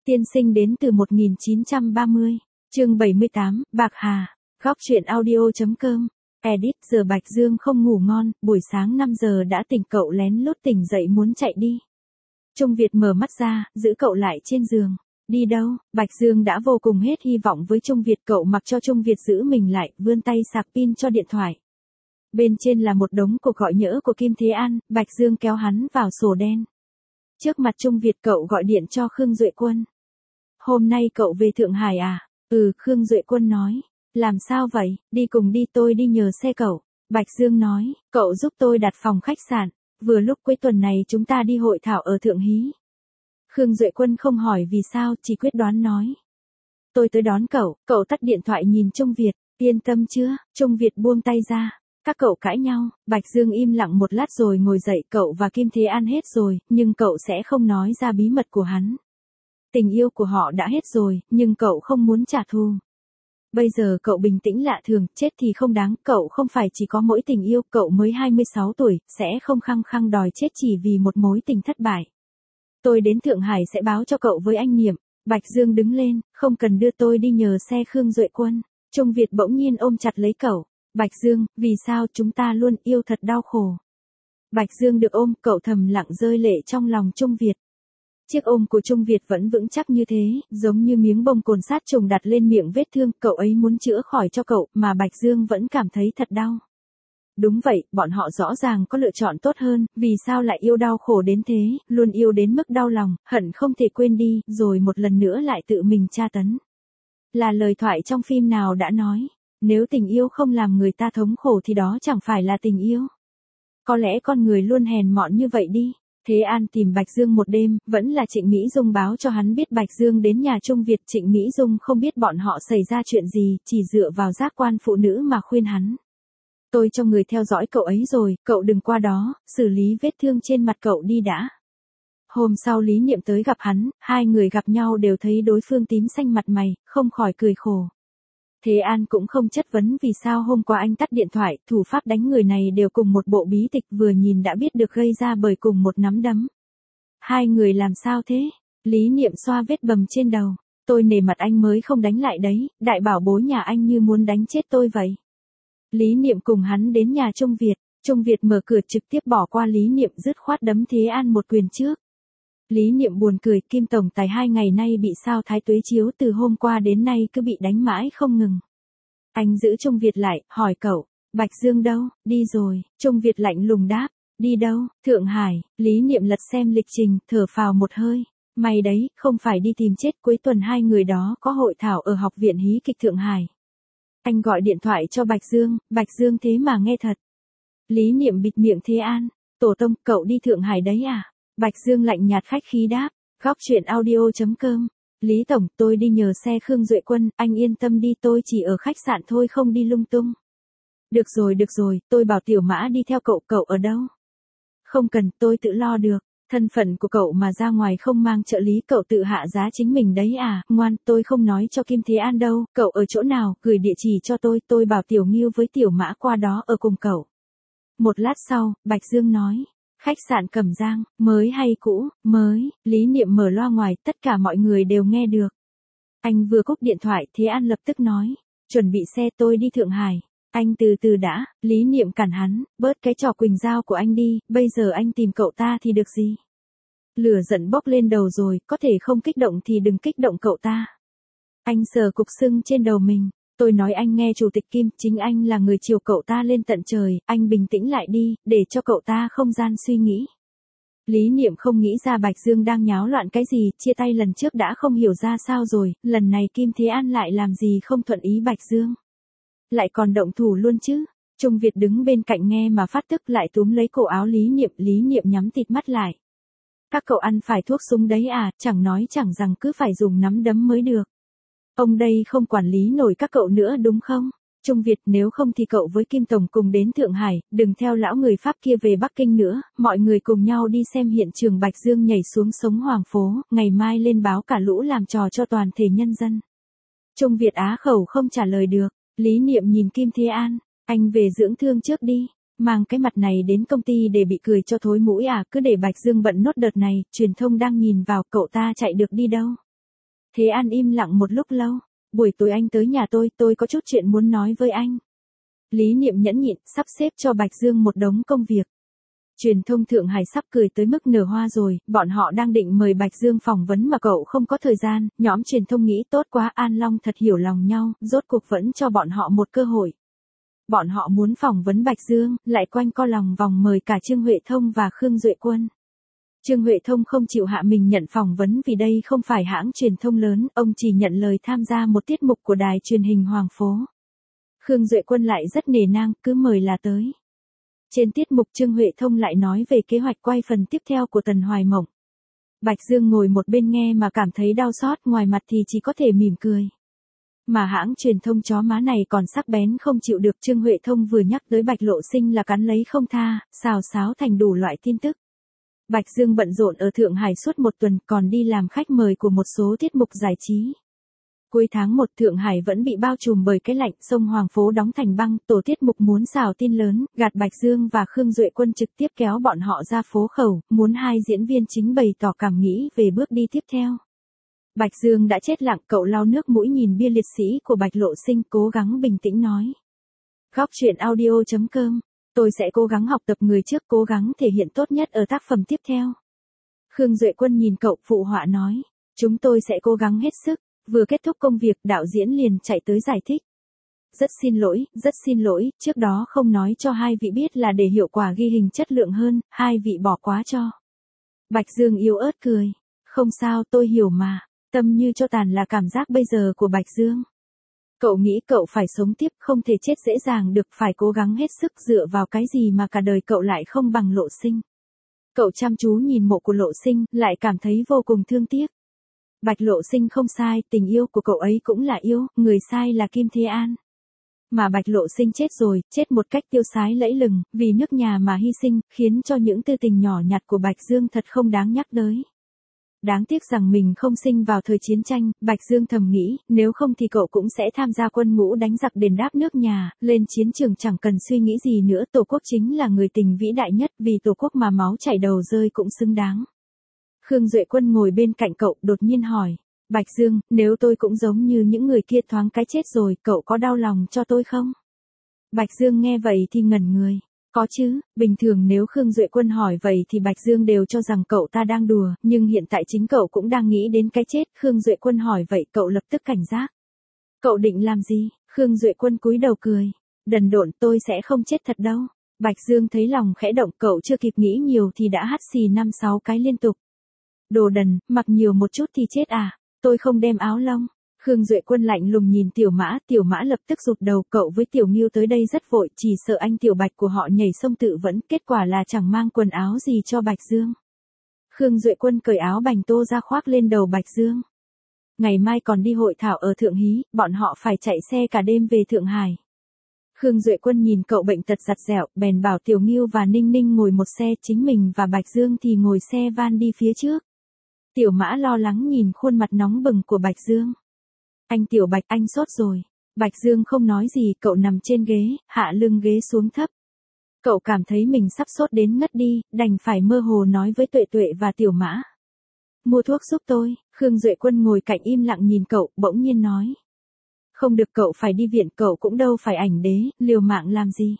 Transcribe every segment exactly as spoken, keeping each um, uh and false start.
Tiên sinh đến từ một nghìn chín trăm ba mươi. Chương bảy mươi tám, Bạc Hà. Góc truyện audio.com. Edit. Giờ Bạch Dương không ngủ ngon, buổi sáng năm giờ đã tỉnh, cậu lén lút tỉnh dậy muốn chạy đi. Trung Việt mở mắt ra, giữ cậu lại trên giường. Đi đâu? Bạch Dương đã vô cùng hết hy vọng với Trung Việt, cậu mặc cho Trung Việt giữ mình lại, vươn tay sạc pin cho điện thoại. Bên trên là một đống cuộc gọi nhỡ của Kim Thế An, Bạch Dương kéo hắn vào sổ đen. Trước mặt Trung Việt cậu gọi điện cho Khương Duệ Quân. Hôm nay cậu về Thượng Hải à? Ừ, Khương Duệ Quân nói. Làm sao vậy? Đi cùng đi, tôi đi nhờ xe cậu. Bạch Dương nói, cậu giúp tôi đặt phòng khách sạn. Vừa lúc cuối tuần này chúng ta đi hội thảo ở Thượng Hí. Khương Duệ Quân không hỏi vì sao, chỉ quyết đoán nói. Tôi tới đón cậu. Cậu tắt điện thoại nhìn Trung Việt. Yên tâm chưa? Trung Việt buông tay ra. Các cậu cãi nhau. Bạch Dương im lặng một lát rồi ngồi dậy. Cậu và Kim Thế An hết rồi, nhưng cậu sẽ không nói ra bí mật của hắn. Tình yêu của họ đã hết rồi, nhưng cậu không muốn trả thù. Bây giờ cậu bình tĩnh lạ thường, chết thì không đáng, cậu không phải chỉ có mỗi tình yêu, cậu mới hai mươi sáu tuổi, sẽ không khăng khăng đòi chết chỉ vì một mối tình thất bại. Tôi đến Thượng Hải sẽ báo cho cậu với anh Niệm. Bạch Dương đứng lên, không cần đưa tôi đi nhờ xe Khương Duệ Quân. Trung Việt bỗng nhiên ôm chặt lấy cậu. Bạch Dương, vì sao chúng ta luôn yêu thật đau khổ? Bạch Dương được ôm, cậu thầm lặng rơi lệ trong lòng Trung Việt. Chiếc ôm của Trung Việt vẫn vững chắc như thế, giống như miếng bông cồn sát trùng đặt lên miệng vết thương, cậu ấy muốn chữa khỏi cho cậu, mà Bạch Dương vẫn cảm thấy thật đau. Đúng vậy, bọn họ rõ ràng có lựa chọn tốt hơn, vì sao lại yêu đau khổ đến thế, luôn yêu đến mức đau lòng, hận không thể quên đi, rồi một lần nữa lại tự mình tra tấn. Là lời thoại trong phim nào đã nói, nếu tình yêu không làm người ta thống khổ thì đó chẳng phải là tình yêu. Có lẽ con người luôn hèn mọn như vậy đi. Thế An tìm Bạch Dương một đêm, vẫn là Trịnh Mỹ Dung báo cho hắn biết Bạch Dương đến nhà Trung Việt. Trịnh Mỹ Dung không biết bọn họ xảy ra chuyện gì, chỉ dựa vào giác quan phụ nữ mà khuyên hắn. Tôi cho người theo dõi cậu ấy rồi, cậu đừng qua đó, xử lý vết thương trên mặt cậu đi đã. Hôm sau Lý Niệm tới gặp hắn, hai người gặp nhau đều thấy đối phương tím xanh mặt mày, không khỏi cười khổ. Thế An cũng không chất vấn vì sao hôm qua anh tắt điện thoại, thủ pháp đánh người này đều cùng một bộ bí tịch, vừa nhìn đã biết được gây ra bởi cùng một nắm đấm. Hai người làm sao thế? Lý Niệm xoa vết bầm trên đầu. Tôi nể mặt anh mới không đánh lại đấy, đại bảo bối nhà anh như muốn đánh chết tôi vậy. Lý Niệm cùng hắn đến nhà Trung Việt, Trung Việt mở cửa trực tiếp bỏ qua Lý Niệm, dứt khoát đấm Thế An một quyền trước. Lý Niệm buồn cười, Kim tổng tài hai ngày nay bị sao thái tuế chiếu, từ hôm qua đến nay cứ bị đánh mãi không ngừng. Anh giữ Trung Việt lại, hỏi cậu, Bạch Dương đâu? Đi rồi. Trung Việt lạnh lùng đáp, đi đâu? Thượng Hải. Lý Niệm lật xem lịch trình, thở phào một hơi. May đấy, không phải đi tìm chết, cuối tuần hai người đó có hội thảo ở Học viện Hí kịch Thượng Hải. Anh gọi điện thoại cho Bạch Dương, Bạch Dương thế mà nghe thật. Lý Niệm bịt miệng Thế An, tổ tông, cậu đi Thượng Hải đấy à? Bạch Dương lạnh nhạt khách khí đáp, góc truyện audio.com. Lý tổng, tôi đi nhờ xe Khương Duệ Quân, anh yên tâm đi, tôi chỉ ở khách sạn thôi, không đi lung tung. Được rồi được rồi, tôi bảo Tiểu Mã đi theo cậu, cậu ở đâu? Không cần, tôi tự lo được, thân phận của cậu mà ra ngoài không mang trợ lý, cậu tự hạ giá chính mình đấy à? Ngoan, tôi không nói cho Kim Thế An đâu, cậu ở chỗ nào, gửi địa chỉ cho tôi, tôi bảo Tiểu Nghiêu với Tiểu Mã qua đó ở cùng cậu. Một lát sau, Bạch Dương nói. Khách sạn Cẩm Giang, mới hay cũ? Mới. Lý Niệm mở loa ngoài, tất cả mọi người đều nghe được. Anh vừa cúp điện thoại, Thế An lập tức nói, chuẩn bị xe, tôi đi Thượng Hải. Anh từ từ đã, Lý Niệm cản hắn, bớt cái trò quỳnh dao của anh đi, bây giờ anh tìm cậu ta thì được gì? Lửa giận bốc lên đầu rồi, có thể không kích động thì đừng kích động cậu ta. Anh sờ cục sưng trên đầu mình. Tôi nói anh nghe Chủ tịch Kim, chính anh là người chiều cậu ta lên tận trời, anh bình tĩnh lại đi, để cho cậu ta không gian suy nghĩ. Lý Niệm không nghĩ ra Bạch Dương đang nháo loạn cái gì, chia tay lần trước đã không hiểu ra sao rồi, lần này Kim Thế An lại làm gì không thuận ý Bạch Dương. Lại còn động thủ luôn chứ. Trung Việt đứng bên cạnh nghe mà phát tức, lại túm lấy cổ áo Lý Niệm, Lý Niệm nhắm tịt mắt lại. Các cậu ăn phải thuốc súng đấy à, chẳng nói chẳng rằng cứ phải dùng nắm đấm mới được. Ông đây không quản lý nổi các cậu nữa đúng không? Trung Việt, nếu không thì cậu với Kim tổng cùng đến Thượng Hải, đừng theo lão người Pháp kia về Bắc Kinh nữa, mọi người cùng nhau đi xem hiện trường Bạch Dương nhảy xuống sống Hoàng phố, ngày mai lên báo cả lũ làm trò cho toàn thể nhân dân. Trung Việt á khẩu không trả lời được, Lý Niệm nhìn Kim Thế An, anh về dưỡng thương trước đi, mang cái mặt này đến công ty để bị cười cho thối mũi à, cứ để Bạch Dương bận nốt đợt này, truyền thông đang nhìn vào, cậu ta chạy được đi đâu. Thế An im lặng một lúc lâu. Buổi tối anh tới nhà tôi, tôi có chút chuyện muốn nói với anh. Lý Niệm nhẫn nhịn, sắp xếp cho Bạch Dương một đống công việc. Truyền thông Thượng Hải sắp cười tới mức nở hoa rồi, bọn họ đang định mời Bạch Dương phỏng vấn mà cậu không có thời gian, nhóm truyền thông nghĩ tốt quá, An Long thật hiểu lòng nhau, rốt cuộc vẫn cho bọn họ một cơ hội. Bọn họ muốn phỏng vấn Bạch Dương, lại quanh co lòng vòng mời cả Trương Huệ Thông và Khương Duệ Quân. Trương Huệ Thông không chịu hạ mình nhận phỏng vấn vì đây không phải hãng truyền thông lớn, ông chỉ nhận lời tham gia một tiết mục của đài truyền hình Hoàng Phố. Khương Duệ Quân lại rất nể nang, cứ mời là tới. Trên tiết mục Trương Huệ Thông lại nói về kế hoạch quay phần tiếp theo của Tần Hoài Mộng. Bạch Dương ngồi một bên nghe mà cảm thấy đau xót, ngoài mặt thì chỉ có thể mỉm cười. Mà hãng truyền thông chó má này còn sắc bén không chịu được, Trương Huệ Thông vừa nhắc tới Bạch Lộ Sinh là cắn lấy không tha, xào xáo thành đủ loại tin tức. Bạch Dương bận rộn ở Thượng Hải suốt một tuần, còn đi làm khách mời của một số tiết mục giải trí. Cuối tháng một Thượng Hải vẫn bị bao trùm bởi cái lạnh, sông Hoàng Phố đóng thành băng, tổ tiết mục muốn xào tin lớn, gạt Bạch Dương và Khương Duệ Quân trực tiếp kéo bọn họ ra phố khẩu, muốn hai diễn viên chính bày tỏ cảm nghĩ về bước đi tiếp theo. Bạch Dương đã chết lặng, cậu lau nước mũi nhìn bia liệt sĩ của Bạch Lộ Sinh, cố gắng bình tĩnh nói. Góc truyện audio chấm com, tôi sẽ cố gắng học tập người trước, cố gắng thể hiện tốt nhất ở tác phẩm tiếp theo. Khương Duệ Quân nhìn cậu, phụ họa nói, chúng tôi sẽ cố gắng hết sức. Vừa kết thúc công việc, đạo diễn liền chạy tới giải thích. Rất xin lỗi, rất xin lỗi, trước đó không nói cho hai vị biết là để hiệu quả ghi hình chất lượng hơn, hai vị bỏ quá cho. Bạch Dương yếu ớt cười. Không sao, tôi hiểu mà. Tâm như cho tàn là cảm giác bây giờ của Bạch Dương. Cậu nghĩ cậu phải sống tiếp, không thể chết dễ dàng được, phải cố gắng hết sức, dựa vào cái gì mà cả đời cậu lại không bằng Lộ Sinh. Cậu chăm chú nhìn mộ của Lộ Sinh, lại cảm thấy vô cùng thương tiếc. Bạch Lộ Sinh không sai, tình yêu của cậu ấy cũng là yêu, người sai là Kim Thế An. Mà Bạch Lộ Sinh chết rồi, chết một cách tiêu sái lẫy lừng, vì nước nhà mà hy sinh, khiến cho những tư tình nhỏ nhặt của Bạch Dương thật không đáng nhắc tới. Đáng tiếc rằng mình không sinh vào thời chiến tranh, Bạch Dương thầm nghĩ, nếu không thì cậu cũng sẽ tham gia quân ngũ đánh giặc đền đáp nước nhà, lên chiến trường chẳng cần suy nghĩ gì nữa, Tổ quốc chính là người tình vĩ đại nhất, vì Tổ quốc mà máu chảy đầu rơi cũng xứng đáng. Khương Duệ Quân ngồi bên cạnh cậu, đột nhiên hỏi, Bạch Dương, nếu tôi cũng giống như những người kia thoáng cái chết rồi, cậu có đau lòng cho tôi không? Bạch Dương nghe vậy thì ngẩn người. Có chứ, bình thường nếu Khương Duệ Quân hỏi vậy thì Bạch Dương đều cho rằng cậu ta đang đùa, nhưng hiện tại chính cậu cũng đang nghĩ đến cái chết. Khương Duệ Quân hỏi vậy cậu lập tức cảnh giác. Cậu định làm gì? Khương Duệ Quân cúi đầu cười. Đần độn, tôi sẽ không chết thật đâu. Bạch Dương thấy lòng khẽ động, cậu chưa kịp nghĩ nhiều thì đã hắt xì năm sáu cái liên tục. Đồ đần, mặc nhiều một chút thì chết à? Tôi không đem áo lông. Khương Duệ Quân lạnh lùng nhìn Tiểu Mã, Tiểu Mã lập tức rụt đầu, cậu với Tiểu Ngưu tới đây rất vội, chỉ sợ anh Tiểu Bạch của họ nhảy sông tự vẫn, kết quả là chẳng mang quần áo gì cho Bạch Dương. Khương Duệ Quân cởi áo bành tô ra khoác lên đầu Bạch Dương. Ngày mai còn đi hội thảo ở Thượng Hí, bọn họ phải chạy xe cả đêm về Thượng Hải. Khương Duệ Quân nhìn cậu bệnh tật giặt dẹo, bèn bảo Tiểu Ngưu và Ninh Ninh ngồi một xe, chính mình và Bạch Dương thì ngồi xe van đi phía trước. Tiểu Mã lo lắng nhìn khuôn mặt nóng bừng của Bạch Dương. Anh Tiểu Bạch, anh sốt rồi. Bạch Dương không nói gì, cậu nằm trên ghế, hạ lưng ghế xuống thấp. Cậu cảm thấy mình sắp sốt đến ngất đi, đành phải mơ hồ nói với Tuệ Tuệ và Tiểu Mã. Mua thuốc giúp tôi. Khương Duệ Quân ngồi cạnh im lặng nhìn cậu, bỗng nhiên nói. Không được, cậu phải đi viện, cậu cũng đâu phải ảnh đế, liều mạng làm gì.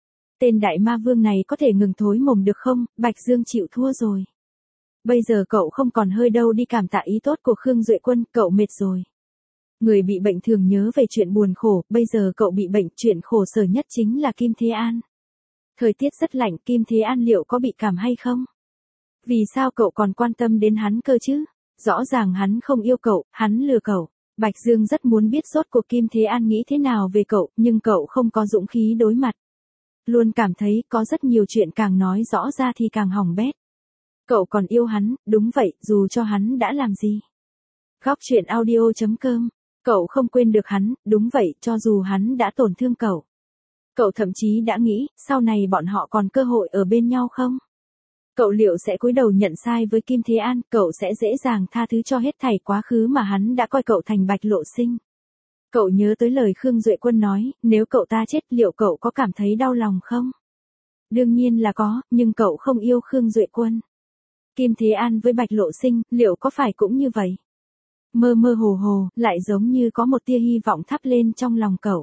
Tên đại ma vương này có thể ngừng thối mồm được không? Bạch Dương chịu thua rồi. Bây giờ cậu không còn hơi đâu đi cảm tạ ý tốt của Khương Duệ Quân, cậu mệt rồi. Người bị bệnh thường nhớ về chuyện buồn khổ, bây giờ cậu bị bệnh, chuyện khổ sở nhất chính là Kim Thế An. Thời tiết rất lạnh, Kim Thế An liệu có bị cảm hay không? Vì sao cậu còn quan tâm đến hắn cơ chứ? Rõ ràng hắn không yêu cậu, hắn lừa cậu. Bạch Dương rất muốn biết rốt cuộc Kim Thế An nghĩ thế nào về cậu, nhưng cậu không có dũng khí đối mặt. Luôn cảm thấy có rất nhiều chuyện càng nói rõ ra thì càng hỏng bét. Cậu còn yêu hắn, đúng vậy, dù cho hắn đã làm gì. Góc truyện audio chấm com, cậu không quên được hắn, đúng vậy, cho dù hắn đã tổn thương cậu. Cậu thậm chí đã nghĩ, sau này bọn họ còn cơ hội ở bên nhau không? Cậu liệu sẽ cúi đầu nhận sai với Kim Thế An, cậu sẽ dễ dàng tha thứ cho hết thảy quá khứ mà hắn đã coi cậu thành Bạch Lộ Sinh. Cậu nhớ tới lời Khương Duệ Quân nói, nếu cậu ta chết liệu cậu có cảm thấy đau lòng không? Đương nhiên là có, nhưng cậu không yêu Khương Duệ Quân. Kim Thế An với Bạch Lộ Sinh, liệu có phải cũng như vậy? mơ mơ hồ hồ, lại giống như có một tia hy vọng thắp lên trong lòng cậu.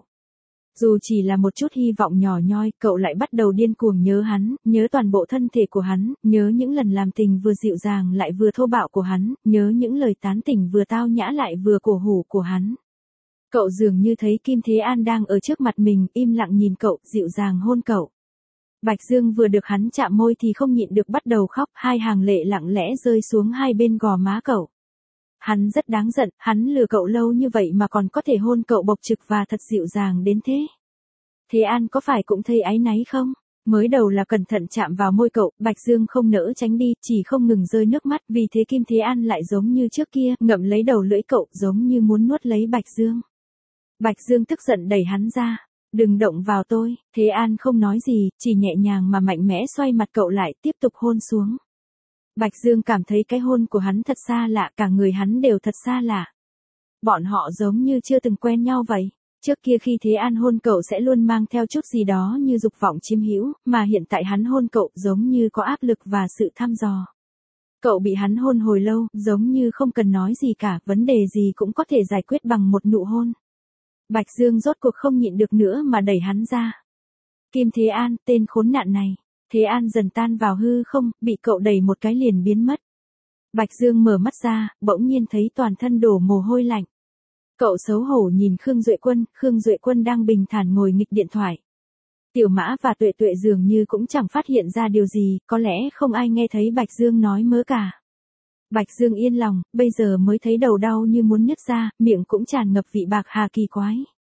Dù chỉ là một chút hy vọng nhỏ nhoi, cậu lại bắt đầu điên cuồng nhớ hắn, nhớ toàn bộ thân thể của hắn, nhớ những lần làm tình vừa dịu dàng lại vừa thô bạo của hắn, nhớ những lời tán tỉnh vừa tao nhã lại vừa cổ hủ của hắn. Cậu dường như thấy Kim Thế An đang ở trước mặt mình, im lặng nhìn cậu, dịu dàng hôn cậu. Bạch Dương vừa được hắn chạm môi thì không nhịn được bắt đầu khóc, hai hàng lệ lặng lẽ rơi xuống hai bên gò má cậu. Hắn rất đáng giận, hắn lừa cậu lâu như vậy mà còn có thể hôn cậu bộc trực và thật dịu dàng đến thế. Thế An có phải cũng thấy áy náy không? Mới đầu là cẩn thận chạm vào môi cậu, Bạch Dương không nỡ tránh đi, chỉ không ngừng rơi nước mắt, vì thế Kim Thế An lại giống như trước kia, ngậm lấy đầu lưỡi cậu, giống như muốn nuốt lấy Bạch Dương. Bạch Dương tức giận đẩy hắn ra. Đừng động vào tôi, Thế An không nói gì, chỉ nhẹ nhàng mà mạnh mẽ xoay mặt cậu lại, tiếp tục hôn xuống. Bạch Dương cảm thấy cái hôn của hắn thật xa lạ, cả người hắn đều thật xa lạ. Bọn họ giống như chưa từng quen nhau vậy. Trước kia khi Thế An hôn cậu sẽ luôn mang theo chút gì đó như dục vọng chiếm hữu, mà hiện tại hắn hôn cậu giống như có áp lực và sự thăm dò. Cậu bị hắn hôn hồi lâu, giống như không cần nói gì cả, vấn đề gì cũng có thể giải quyết bằng một nụ hôn. Bạch Dương rốt cuộc không nhịn được nữa mà đẩy hắn ra. Kim Thế An, tên khốn nạn này. Thế An dần tan vào hư không, bị cậu đẩy một cái liền biến mất. Bạch Dương mở mắt ra, bỗng nhiên thấy toàn thân đổ mồ hôi lạnh. Cậu xấu hổ nhìn Khương Duệ Quân, Khương Duệ Quân đang bình thản ngồi nghịch điện thoại. Tiểu Mã và Tuệ Tuệ dường như cũng chẳng phát hiện ra điều gì, có lẽ không ai nghe thấy Bạch Dương nói mớ cả. Bạch Dương yên lòng, bây giờ mới thấy đầu đau như muốn nứt ra, miệng cũng tràn ngập vị bạc hà kỳ quái.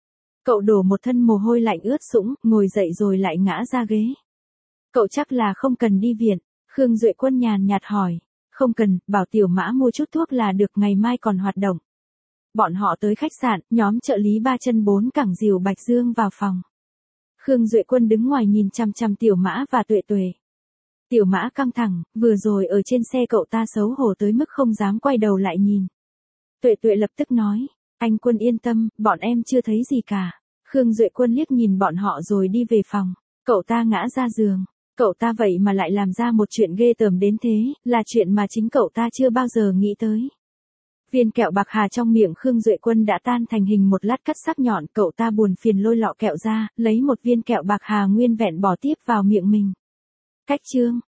Cậu đổ một thân mồ hôi lạnh ướt sũng, ngồi dậy rồi lại ngã ra ghế. Cậu chắc là không cần đi viện, Khương Duệ Quân nhàn nhạt hỏi. Không cần, bảo Tiểu Mã mua chút thuốc là được, ngày mai còn hoạt động. Bọn họ tới khách sạn, nhóm trợ lý ba chân bốn cẳng dìu Bạch Dương vào phòng. Khương Duệ Quân đứng ngoài nhìn chằm chằm Tiểu Mã và Tuệ Tuệ. Tiểu Mã căng thẳng, vừa rồi ở trên xe cậu ta xấu hổ tới mức không dám quay đầu lại nhìn. Tuệ Tuệ lập tức nói, anh Quân yên tâm, bọn em chưa thấy gì cả. Khương Duệ Quân liếc nhìn bọn họ rồi đi về phòng. Cậu ta ngã ra giường. Cậu ta vậy mà lại làm ra một chuyện ghê tởm đến thế, là chuyện mà chính cậu ta chưa bao giờ nghĩ tới. Viên kẹo bạc hà trong miệng Khương Duệ Quân đã tan thành hình một lát cắt sắc nhọn, cậu ta buồn phiền lôi lọ kẹo ra, lấy một viên kẹo bạc hà nguyên vẹn bỏ tiếp vào miệng mình. Cách chương